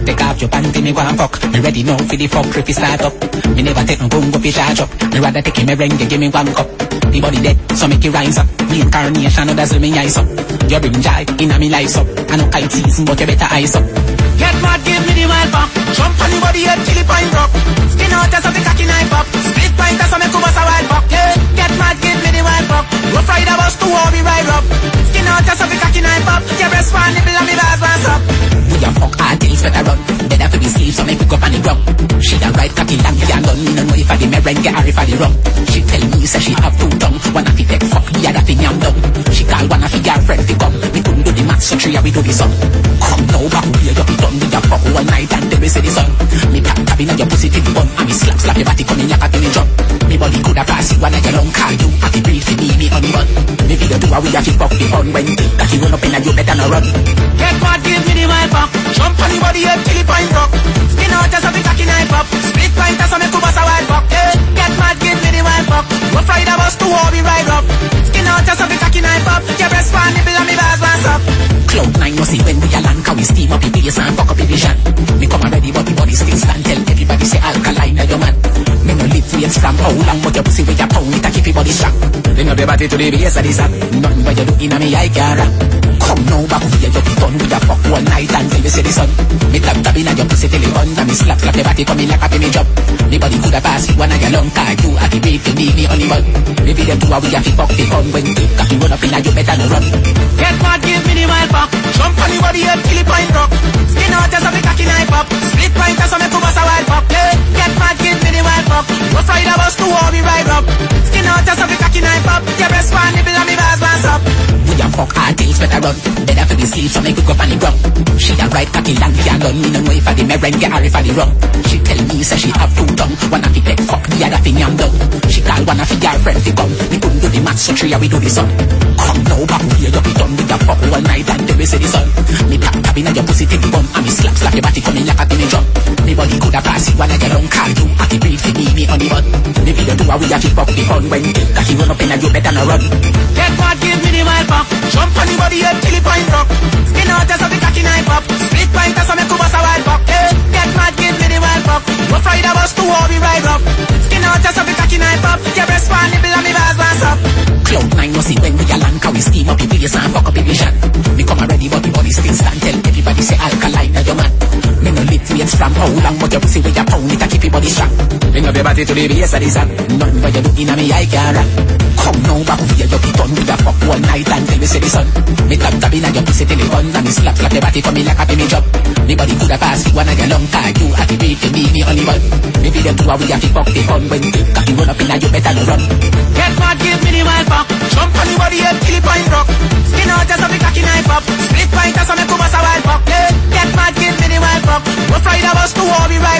Take off your panty, me want fuck. Me ready now for the fuck if you start up. Me never take no gun go fi charge up. Me rather take him a merengue, give me one cup. The body dead, so make it rise up. Me incarnation, no dazzle me eyes up. You bring joy, inna me lights up. I know kite season, but you better eyes up. Get mad, give me the wild fuck. Jump on the body head till the point rock. Skin out as of the cocky knife up. Split point as of me kubas a wild fuck. Yeah. Get mad, give me the wild fuck. Rough rider bus to war, we ride up. Skin out as of the cocky knife up. Your breast one nipple and me bars once up. We a fuck hard till it's better run. Better for the sleeves, so make we go on the ground. She da ride cocky long, we a done. Me no know if I the merengue or if I the rum. She tell me, say she have two tongue. One of the take fuck, the other thing yam down. She call one of the girlfriend to come. We couldn't do the maths, so three we do the song. Come now, back here, you be done with your fuck one night and then we say the sun. Me tap tapping on your pussy till the bun. And me slap your body coming like a penny drum. Me body coulda pass it one of your long car. You have to breathe for me on the bun. Me video do a we have to fuck the bun. When that you run up in and you better not run. Get mad, give me the wild fuck. Jump on the body head till the point rock. Skin out as of the cocky knife up. Split point as of me kubas a wild fuck. Yeah. Get mad, give me the wild fuck. Rough rider bus to war, we ride up. Skin out as of the cocky knife up. Your breast one nipple and me bars once up. Cloud9 no see when we a land, can we steam up the bass and fuck up the vision. Me come already but the body still stand. Tell everybody say alkaline na your man. Me no lift weights from how long, but your pussy with your pound it a keep your body strong. Bring up the body to the base of the song. Nothing what you do inna me eye can't. Come now back here, you be done with your fuck one night until we see the sun. Me tap tap inna your pussy till it bun, and me slap slap your body coming like a penny drop. Me body coulda pass it one of your long car. You activate for me only one. Maybe them two a we have to fuck the gun. When you cocky run up inna you better no run. Get mad, give me the wild fuck. Jump on the body head till the point rock. Skin out as of the cocky knife up. Split point as of me kubas a wild fuck. Yeah. Get mad, give me the wild fuck. Rough rider bus to war, we ride up. Skin out as of the cocky knife up. Your breast one nipple and me bars once up. We a fuck hard till it's better run. Better for the sleep, so make we go on the ground. She a ride cocky long, we a done. Me no know if I the merengue or if I the rum. She tell me, say she have two tongue. One of the take fuck, the other thing yam down. She call one of the girlfriend to come. We couldn't do the maths, so three we do the song. Come now back here, you be done with your fuck one night and then we see the sun. Me tap tap inna your pussy till the bun, and me slap slap your body coming like a penny drum. Me body coulda pass it one of your long car. You have to breathe for me on the bun. Me video do a we have to fuck the fun. When that you run up inna you better not run. Get mad, give me the wild fuck. Jump on the body head till the point rock. Skin out as of the cocky knife up. Split point as of me kubas a wild fuck. Yeah. Get mad, give me the wild fuck. Rough rider bus to war, we ride up. Skin out as of the cocky knife up. Your breast one nipple and me bars once up. Cloud9 no see when we a land, can we steam up the bass and fuck up the vision. Me come already but the body still stand. Tell everybody say alkaline na your man. Me no lift weights from how long, but your pussy with your pound it a keep your body strong. Bring up your body to the base of the song. Nothing what you do inna me eye can't. Come now back here, you be done with your fuck one night until we see the sun. Me tap tap inna your pussy till it bun, and me slap slap your body coming like a penny drop. Me body coulda pass it one of your long car. You activate for me only one. Maybe them two a we have to fuck the fun. When you cocky run up inna you better no run. Get mad, give me the wild fuck. Jump on the body head till the point rock. Skin out as of the cocky knife up. Split point as of me kubas a wild fuck. Yeah. Get mad, give me the wild fuck. Rough rider bus to war, we ride.